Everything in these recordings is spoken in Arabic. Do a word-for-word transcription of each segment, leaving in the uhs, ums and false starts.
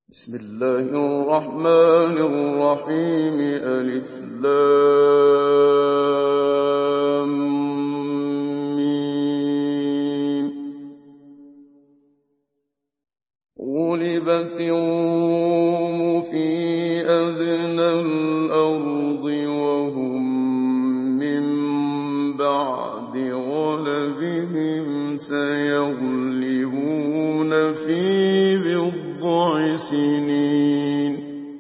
بسم الله الرحمن الرحيم. ألف لام ميم. غلبت الروم في أدنى الأرض وهم من بعد غلبهم سيغلبون في بضع سنين.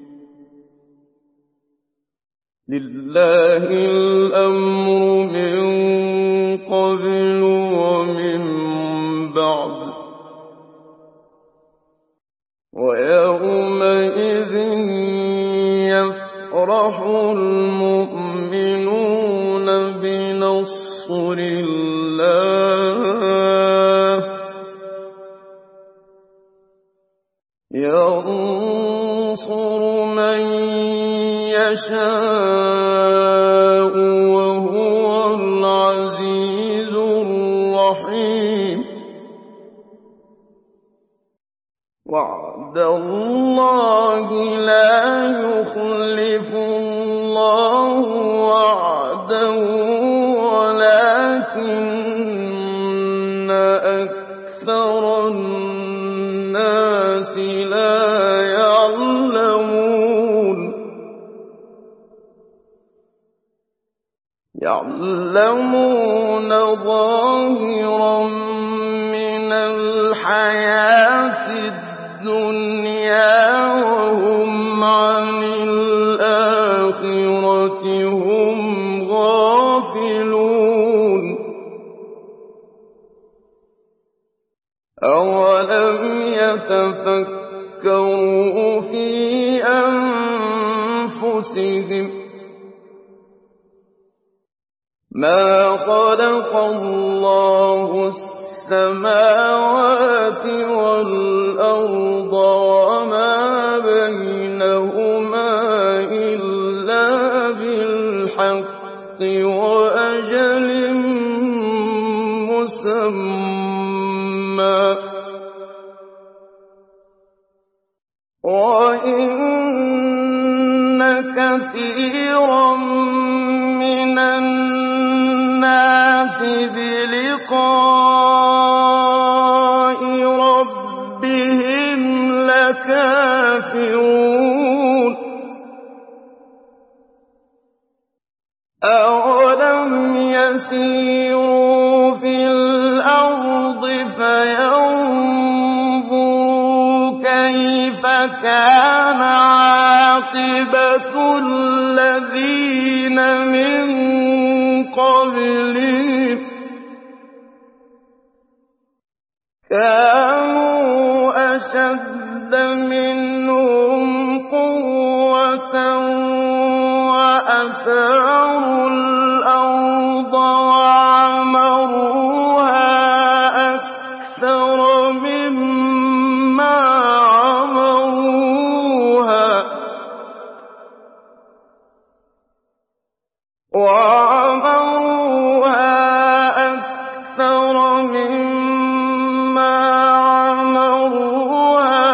لله الأمر من قبل ومن بعد ويومئذ يفرح المؤمنون بنصر الله ينصر من يشاء وهو العزيز الرحيم. وعد الله لا يخلف الله وعده ولكن أكثر الناس لا يعلمون. يعلمون ظاهرا من الحياة الدنيا وهم عن الآخرة هم غافلون. أولم يتفكروا في أنفسهم ما خلق الله السماوات والأرض وما بينهما إلا بالحق وأجل مسمى وإن كثيرا من الناس بلقاء ربهم لكافرون. أولم يسيروا في الأرض فينظروا كيف كان عاقبة الذين من قبلهم كانوا أشد منهم قوة وأثاروا الأرض وعمروها أكثر مما عمروها وعمروها أكثر مما عمروها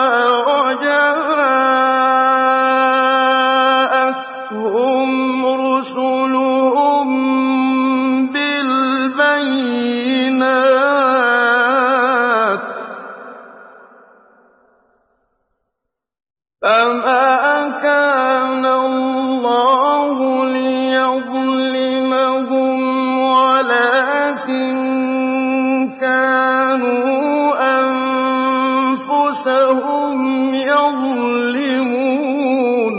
وجاءتهم رسلهم بالبينات فما كان الله ليظلمهم ولكن كانوا أنفسهم يظلمون.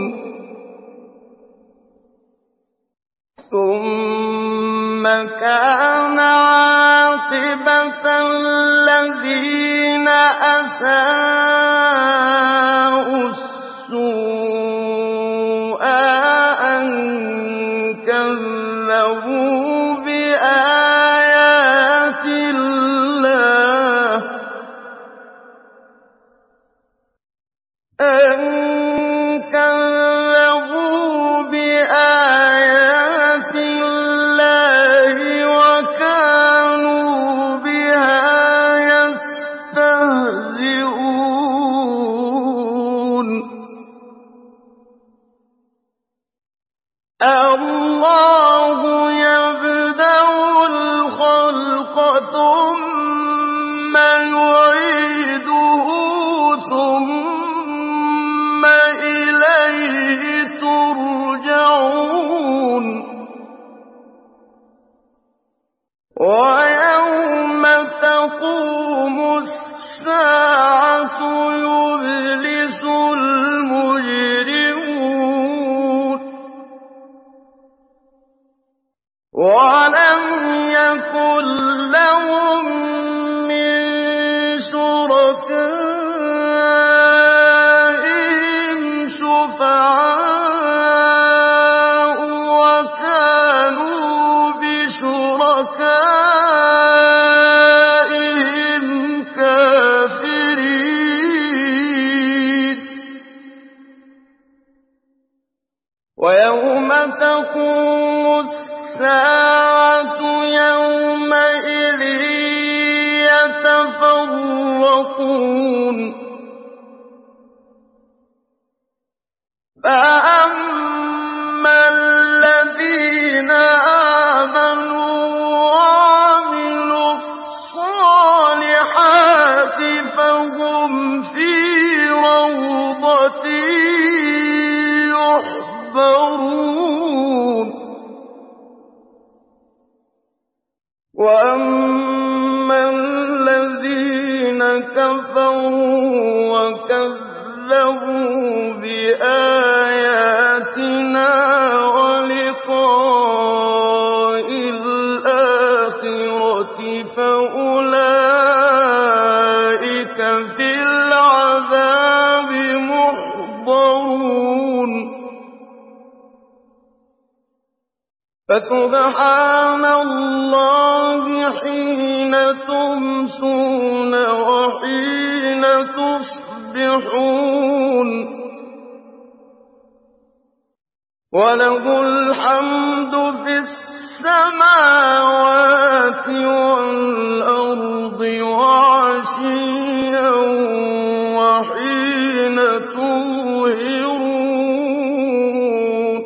ثم كان عاقبة الذين أساءوا السوء أن كذبوا بآيات الله أن كذبوا بآيات الله وكانوا بها يستهزئون. وَلَمْ يَكُن لَّهُم مِّن شُرَكَائِهِمْ شُفَعَاءُ وَكَانُوا بِشُرَكَائِهِمْ كَافِرِينَ وَيَوْمَ تَقُومُ السَّاعَةُ يَوْمَئِذٍ يَتَفَرَّقُونَ فَأَمَّا الَّذِينَ آمَنُوا وَعَمِلُوا الصَّالِحَاتِ فَهُمْ فِي رَوْضَةٍ يُحْبَرُونَ وَأَمَّا الَّذِينَ كَفَرُوا وَكَذَّبُوا بِآيَاتِنَا وَلِقَاءِ الْآخِرَةِ فَأُولَٰئِكَ فِي الْعَذَابِ مُحْضَرُونَ فَسُبْحَانَ اللَّهِ حِينَ تُمْسُونَ وَحِينَ تُصْبِحُونَ وَلَهُ الْحَمْدُ فِي السَّمَاوَاتِ وَالْأَرْضِ وَعَشِيًّا وَحِينَ تُظْهِرُونَ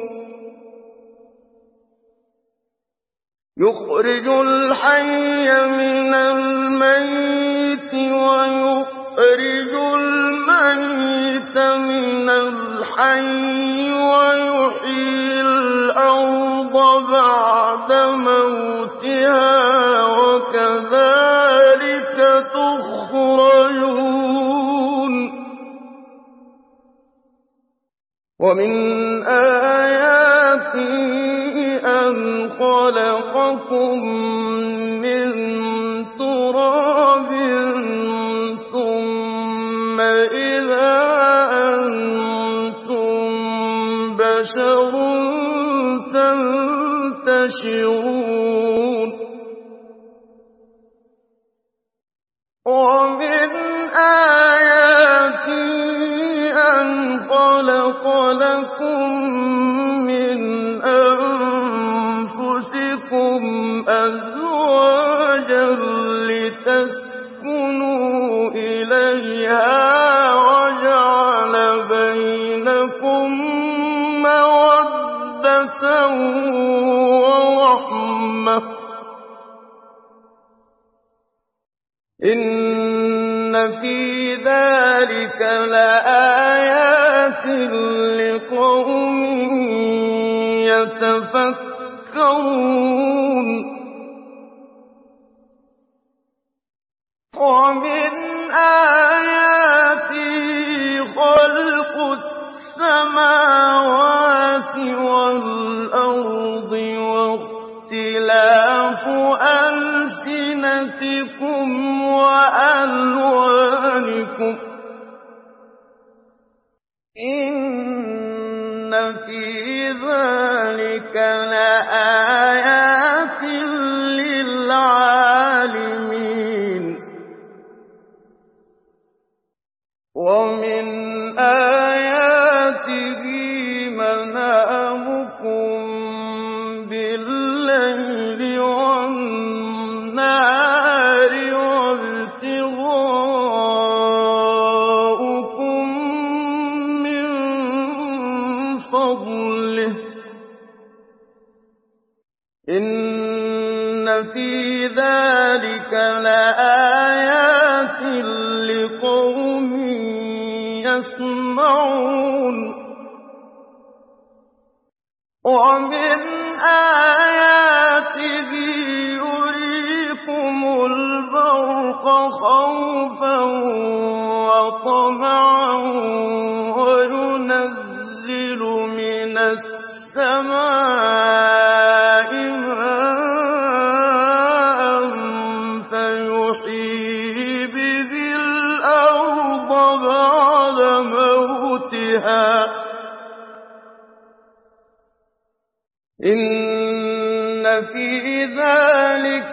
يُخْرِجُ الْحَيَّ مِنَ الْمَيِّتِ وَيُخْرِجُ الْمَيِّتَ مِنَ الْحَيِّ وَيُحْيِي الْأَرْضَ بَعْدَ مَوْتِهَا وَكَذَٰلِكَ تُخْرَجُونَ وَمِنْ آيَاتِهِ أَنْ خَلَقَكُم مِّن تُرَابٍ ثُمَّ إِذَا أَنتُم بَشَرٌ تَنتَشِرُونَ وَمِنْ آيَاتِهِ أَنْ خَلَقَ لَكُم مِّنْ أَنفُسِكُمْ أَزْوَاجًا لِّتَسْكُنُوا إِلَيْهَا وَجَعَلَ بَيْنَكُم مَّوَدَّةً وَرَحْمَةً ۚ إِنَّ فِي ذَٰلِكَ لَآيَاتٍ لِّقَوْمٍ يَتَفَكَّرُونَ وَمِنْ آيَاتِهِ خَلْقُ السَّمَاوَاتِ وَالْأَرْضِ وَاخْتِلَافُ أَلْسِنَتِكُمْ وَأَلْوَانِكُمْ ۚ إِنَّ فِي ذَٰلِكَ لَآيَاتٍ لِّلْعَالِمِينَ وَمِنْ آيَاتِهِ مَنَامُكُم بِاللَّيْلِ وَالنَّهَارِ وَابْتِغَاؤُكُم مِّن فَضْلِهِ ۚ إِنَّ فِي ذَٰلِكَ لَآيَاتٍ لِّقَوْمٍ يَسْمَعُونَ وَمِنْ آيَاتِهِ يُرِيكُمُ الْبَرْقَ خَوْفًا وَطَمَعًا وَيُنَزِّلُ مِنَ السَّمَاءِ مَاءً بها إن في ذلك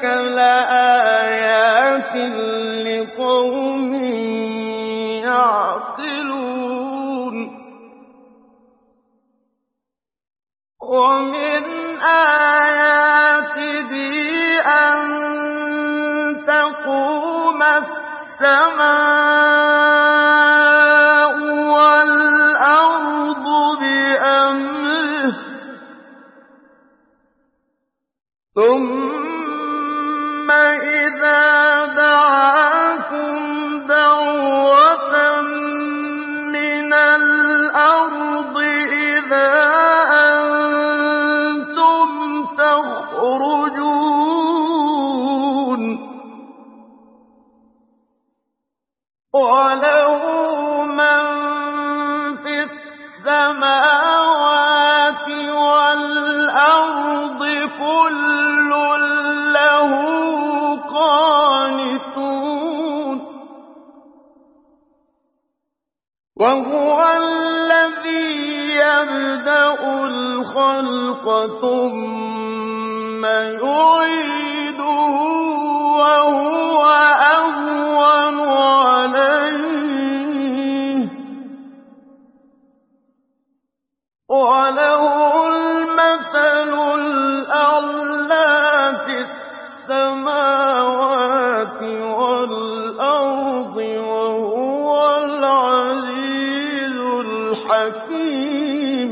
لآيات لقوم يعقلون ومن آياته أن تقوم السماء والأرض بأمره ثم إذا دعاكم دعوة من الأرض إذا أنتم تخرجون وله من في السماوات والأرض كل له قانتون وهو الذي يبدأ الخلق ثم يعيده وهو أهون عليه وله المثل الأعلى في السماوات والأرض وهو العزيز الحكيم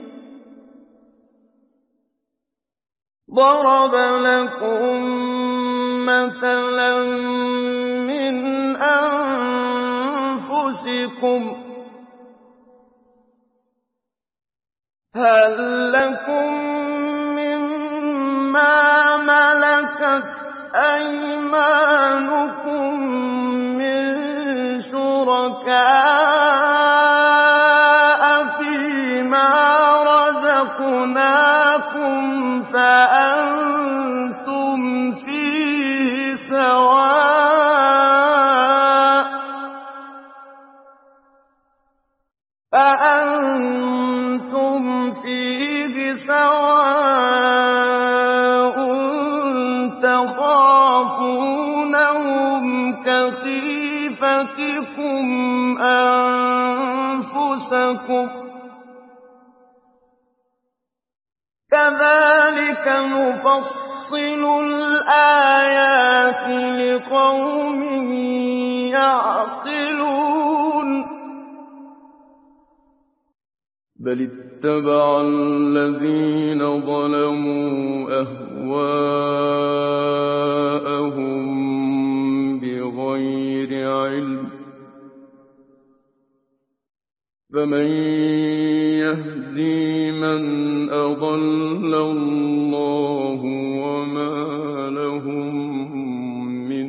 ضرب لكم مثلا من أنفسكم هل لكم مما ملكت أيمانكم من شركاء فيما رزقناكم فأنتم فيه سواء فأنتم فيه سواء تخافونهم كخيفتكم أنفسكم كذلك نفصل الآيات لقوم يعقلون بل اتبع الذين ظلموا أهواءهم بغير علم فمن يهدي من أضل الله وما لهم من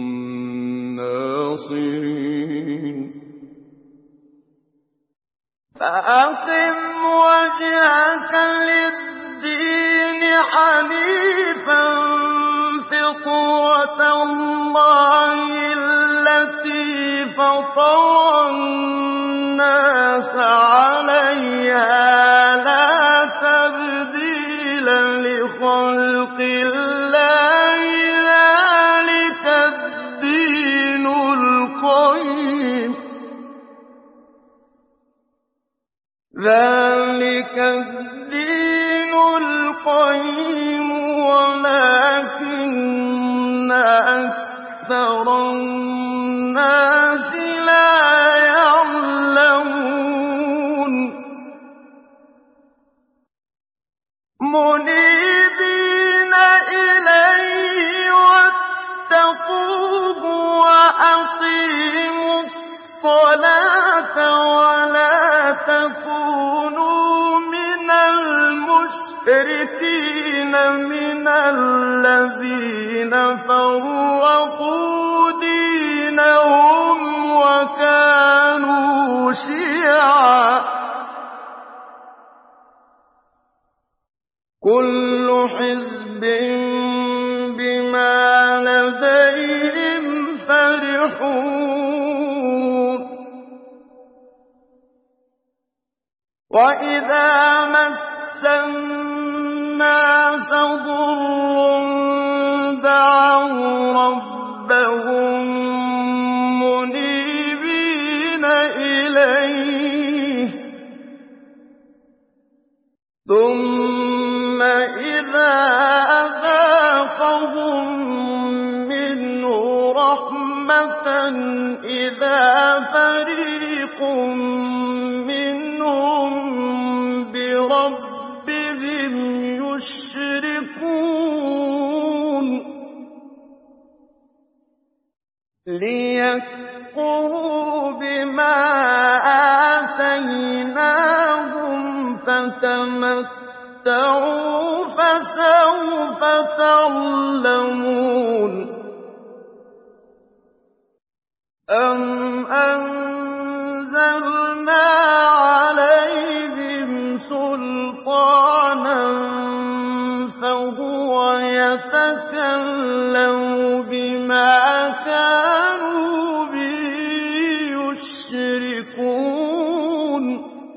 ناصرين فأقم وجهك للدين حنيفا فطرة الله التي فطر الناس عليها لا تبديل لخلق الله ذلك الدين القيم ذلك الدين القيم ولكن أكثر الناس لا يعلمون منيبين إليه واتقوه وأقيموا الصلاة ولا تكونوا من المشركين من الذين فرقوا دينهم وكانوا شيعا كل حزب بما لديهم فرحون وَإِذَا مَسَّ النَّاسَ ضُرٌّ دَعَوْا رَبَّهُم مُّنِيبِينَ إِلَيْهِ ثُمَّ إِذَا أَذَاقَهُم مِّنْهُ رَحْمَةً إِذَا فَرِيقٌ مِّنْهُم بِرَبِّهِمْ يُشْرِكُونَ لِيَكْفُرُوا بِمَا آتَيْنَاهُمْ فَتَمَتَّعُوا فَسَوْفَ تَعْلَمُونَ أَمْ أَنزَلْنَا عَلَيْهِمْ سُلْطَانًا فَهُوَ يَتَكَلَّمُ بِمَا كَانُوا بِهِ يُشْرِكُونَ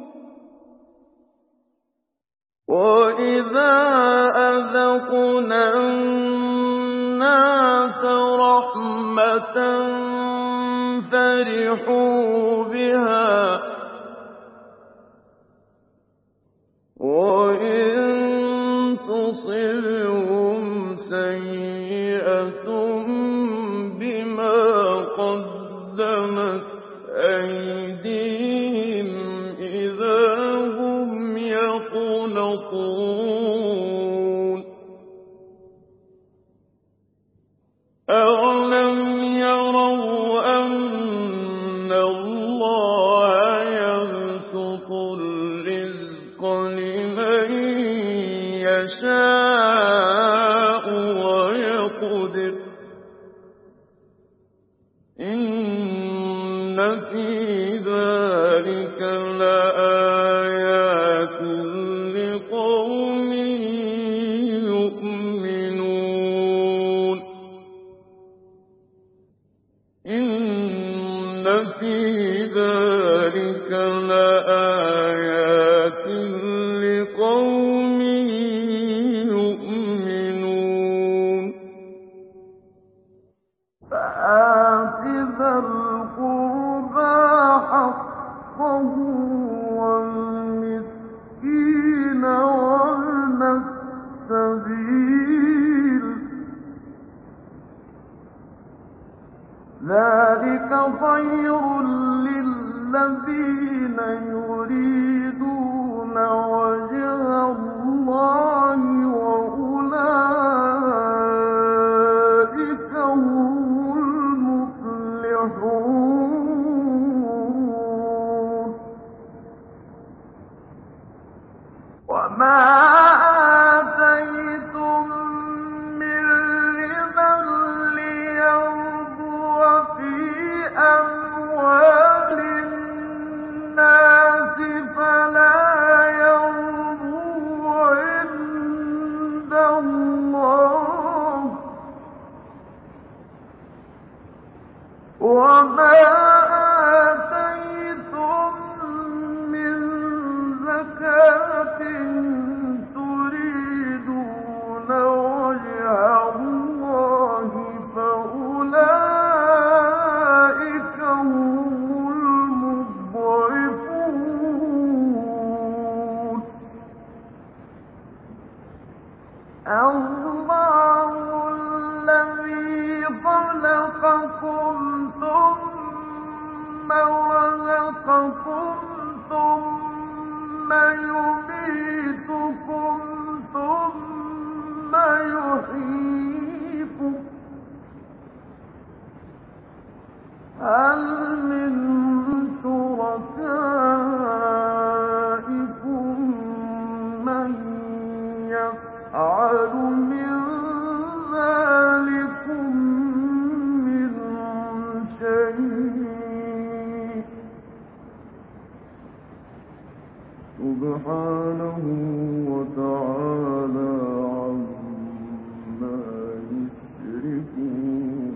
وَإِذَا أَذَقْنَا النَّاسَ رَحْمَةً فَرِحُوا بِهَا وَإِن تُصِبْهُمْ سَيِّئَةٌ بِمَا قَدَّمَتْ أَيْدِيهِمْ إِذَا هُمْ يَقْنَطُونَ أَوَلَمْ يَرَوْا أَنَّ اللَّهَ يَبْسُطُ الرِّزْقَ لِمَن يَشَاءُ وَيَقْدِرُ إِنَّ فِي ذَلِكَ لَآيَاتٍ لِقَوْمٍ يُؤْمِنُونَ إِنَّ فِي ذَلِكَ لَآيَاتٍ لِقَوْمٍ يُؤْمِنُونَ فَآتِ ذَا الْقُرْبَىٰ حَقَّهُ وَالْمِسْكِينَ وَابْنَ السَّبِيلِ ذَٰلِكَ خَيْرٌ لِّلَّذِينَ يُرِيدُونَ وَجْهَ اللَّهِ وَأُولَٰئِكَ هُمُ الْمُفْلِحُونَ وَمَا آتَيْتُم مِّن رِّبًا لِّيَرْبُوَ فِي أَمْوَالِ النَّاسِ فَلَا يَرْبُو عِندَ اللَّهِ ۖ وَمَا آتَيْتُم مِّن زَكَاةٍ تُرِيدُونَ وَجْهَ اللَّهِ فَأُولَٰئِكَ هُمُ الْمُضْعِفُونَ اللَّهُ الَّذِي خَلَقَكُمْ ثُمَّ رَزَقَكُمْ ثُمَّ يُمِيتُكُمْ ثُمَّ يُحْيِيكُمْ ۖ هَلْ مِن شُرَكَائِكُم مَّن يَفْعَلُ مِن ذَٰلِكُم مِّن شَيْءٍ ۚ سُبْحَانَهُ وَتَعَالَىٰ عَمَّا يُشْرِكُونَ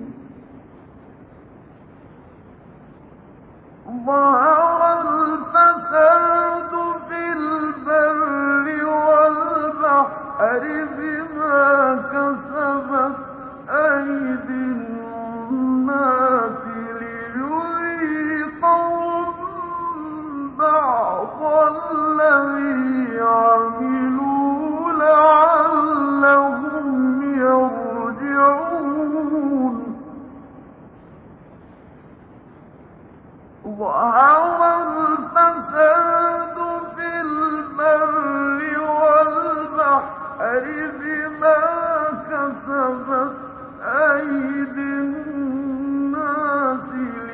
ظَهَرَ الْفَسَادُ فِي الذي عملوا لعلهم يرجعون ظهر الفساد في البر والبحر بما كسبت أيدي الناس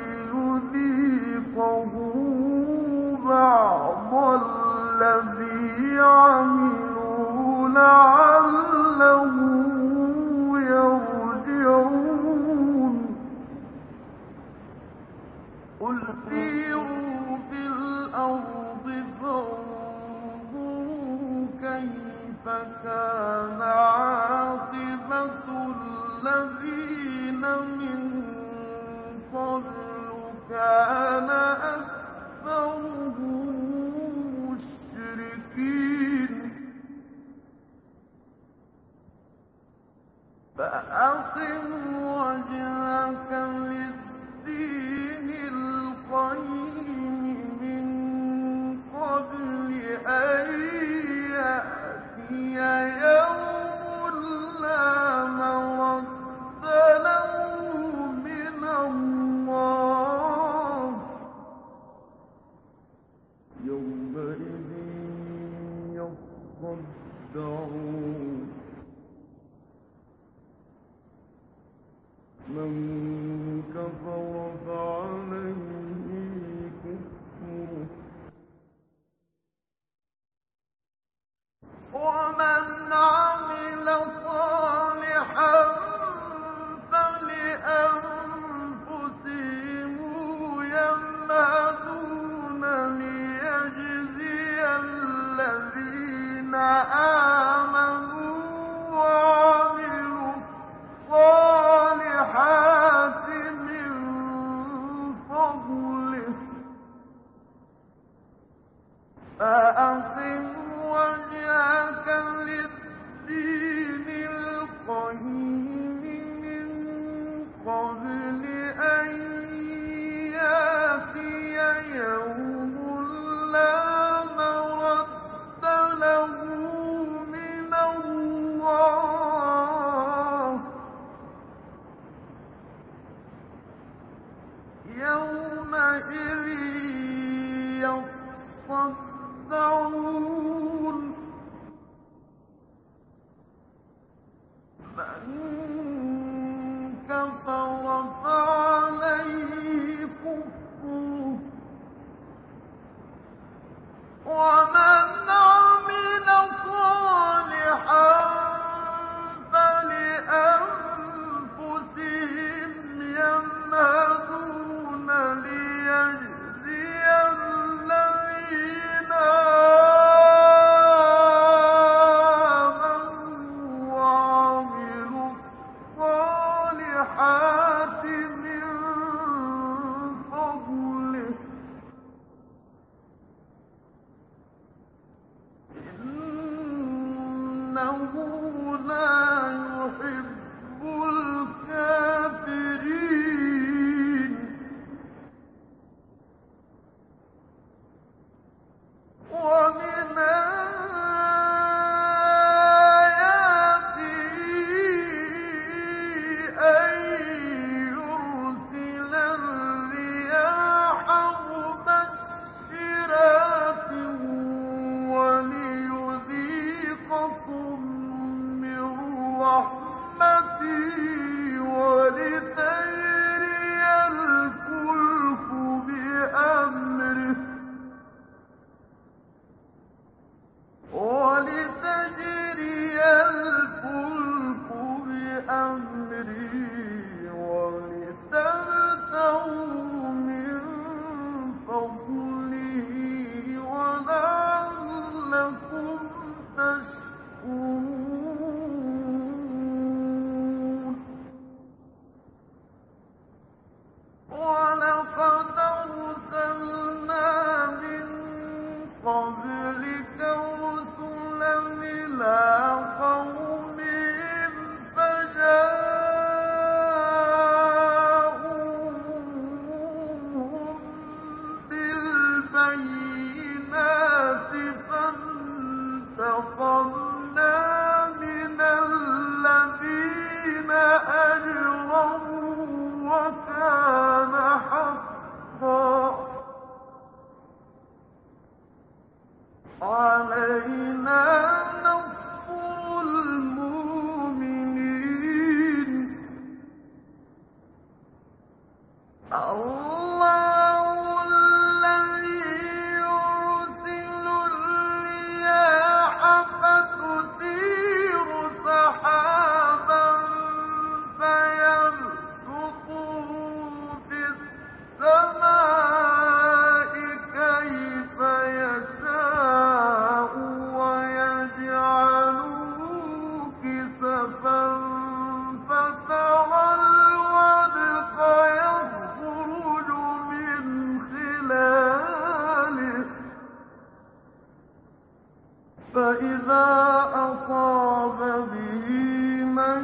ليذيقهم بعض الذي عملوا لعلهم يرجعون قل سيروا في الأرض فانظروا كيف كان عاقبة الذين من قبل كان أكثرهم مشركين فأقم وجهك للدين القيم من قبل أن يأتي يوم لا مرد له من الله يومئذ يصدعون من كفر فعليه كفره ومن عمل صالحا فلأنفسهم يمهدون ليجزي الذين آمنوا وعملوا الصالحات من فضله فأقم وجهك للدين القيم من قبل أن يأتي يوم لا مرد له من الله يومئذ يصدعون من كفر فعليه كفره ومن عمل صالحا فلأنفسهم يمهدون ليجزي الذين آمنوا وعملوا الصالحات من فضله إنه لا يحب الكافرين ومن آياته أن يرسل الرياح مبشرات وليذيقكم من رحمته ولتجري الفلك بأمره ولتجري الفلك بأمره ولتبتغوا من فضله ولعلكم تشكرون ولقد أرسلنا من قبلك رسلا إلى قومهم فجاءوهم بالبينات علينا نصر المؤمنين الله الذي يرسل الرياح فتثير سحابا فيبسطه في السماء كيف يشاء ويجعله كسفا فترى الودق يخرج من خلاله فإذا أصاب به من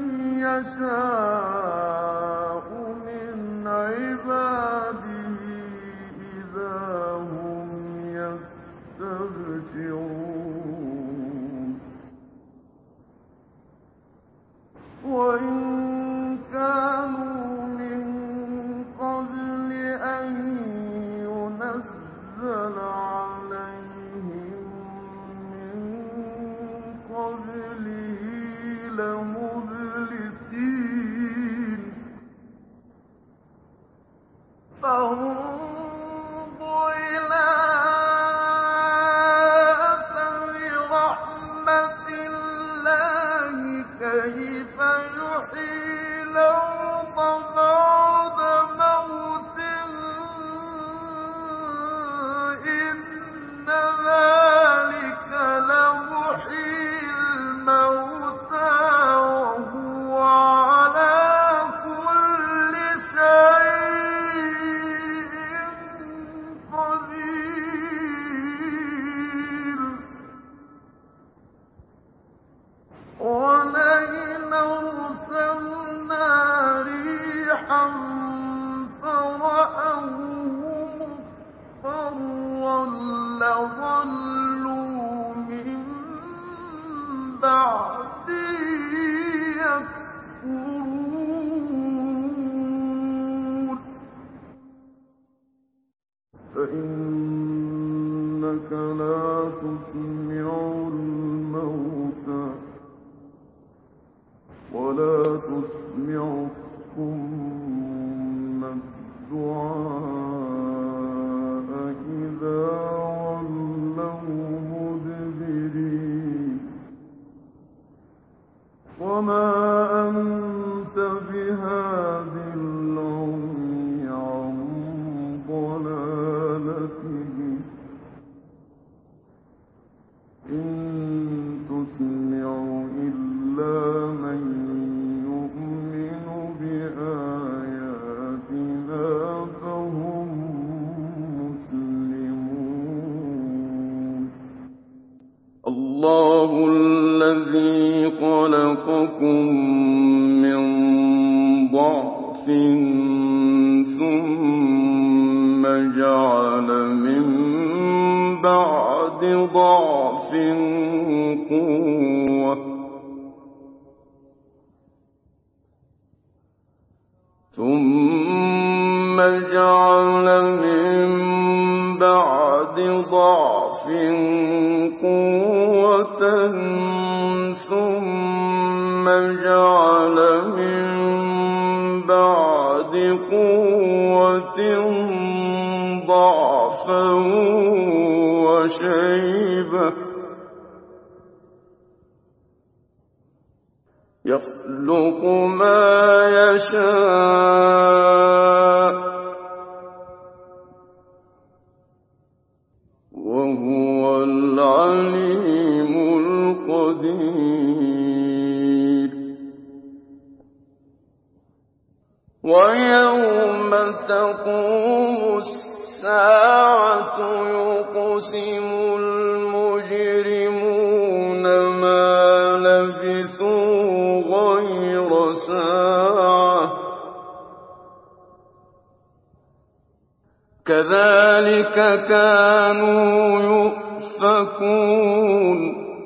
يشاء من عباده إذا هم يستبشرون وإن كانوا من قبل أن ينزل عليهم من قبله لمبلسين فانظر إلى أثر رحمة الله كيف يحيي الأرض بعد موتها إن ذلك لمحيي الموتى وهو على كل شيء قدير ولئن أرسلنا ريحا فرأوه مصفرا لظلوا من بعده يكفرون فإنك لا تسمع الموتى ولا تسمع الصم الدعاء إذا ولوا مدبرين وما أنت بهاد العمي عن ضلالته إن تسمع إلا من يؤمن بآياتنا فهم مسلمون الله الذي خلقكم من ضعف ثم جعل من بعد ضعف قوة ثم جعل من بعد ضعف قوة ثم جعل من بعد قوة ضعفا وشيبة يخلق ما يشاء وهو العليم القدير ويوم تقوم الساعة يقسم المجرمون ما لبثوا غير ساعة كذلك كانوا يؤفكون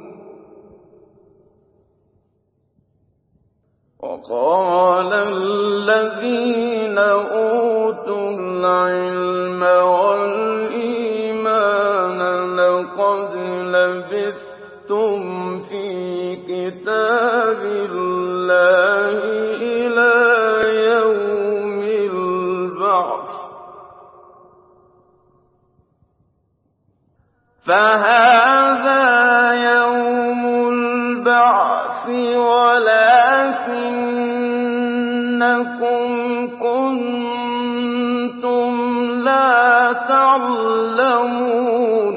وقال الذين أوتوا العلم والإيمان وَلَقَدْ لَبِثْتُمْ فِي كِتَابِ اللَّهِ إِلَىٰ يَوْمِ الْبَعْثِ ۖ فَهَٰذَا يَوْمُ الْبَعْثِ وَلَٰكِنَّكُمْ كُنتُمْ لَا تَعْلَمُونَ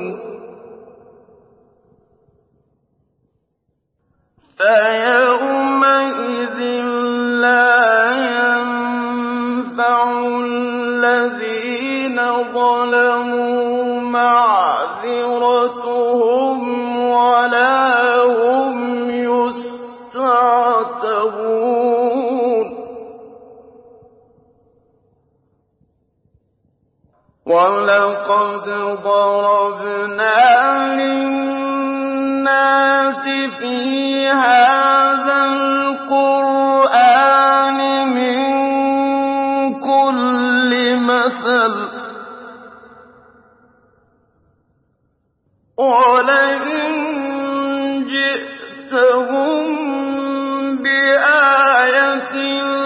فَيَوْمَئِذٍ لَّا يَنفَعُ الَّذِينَ ظَلَمُوا مَعْذِرَتُهُمْ وَلَا هُمْ يُسْتَعْتَبُونَ وَلَقَدْ ضَرَبْنَا لِلنَّاسِ فِي هَٰذَا الْقُرْآنِ مِن كُلِّ مَثَلٍ ۚ وَلَئِن جِئْتَهُم بِآيَةٍ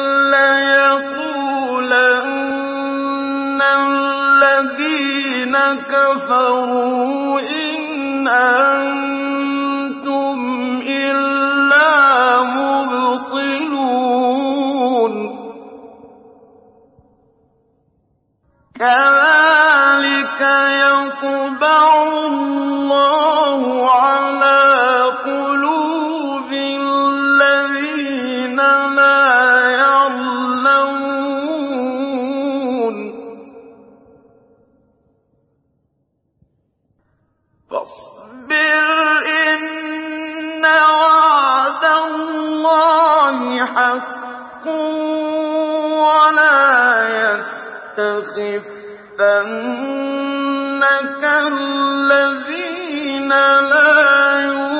لَّيَقُولَنَّ الَّذِينَ كَفَرُوا إِنْ أَنتُمْ إِلَّا مُبْطِلُونَ كَذَٰلِكَ يَطْبَعُ اللَّهُ عَلَىٰ قُلُوبِ الَّذِينَ لَا يَعْلَمُونَ فَاصْبِرْ إِنَّ وَعْدَ اللَّهِ حَقٌّ وَلَا يَسْتَخِفَّنَّكَ الَّذِينَ لَا يُؤْمِنُونَ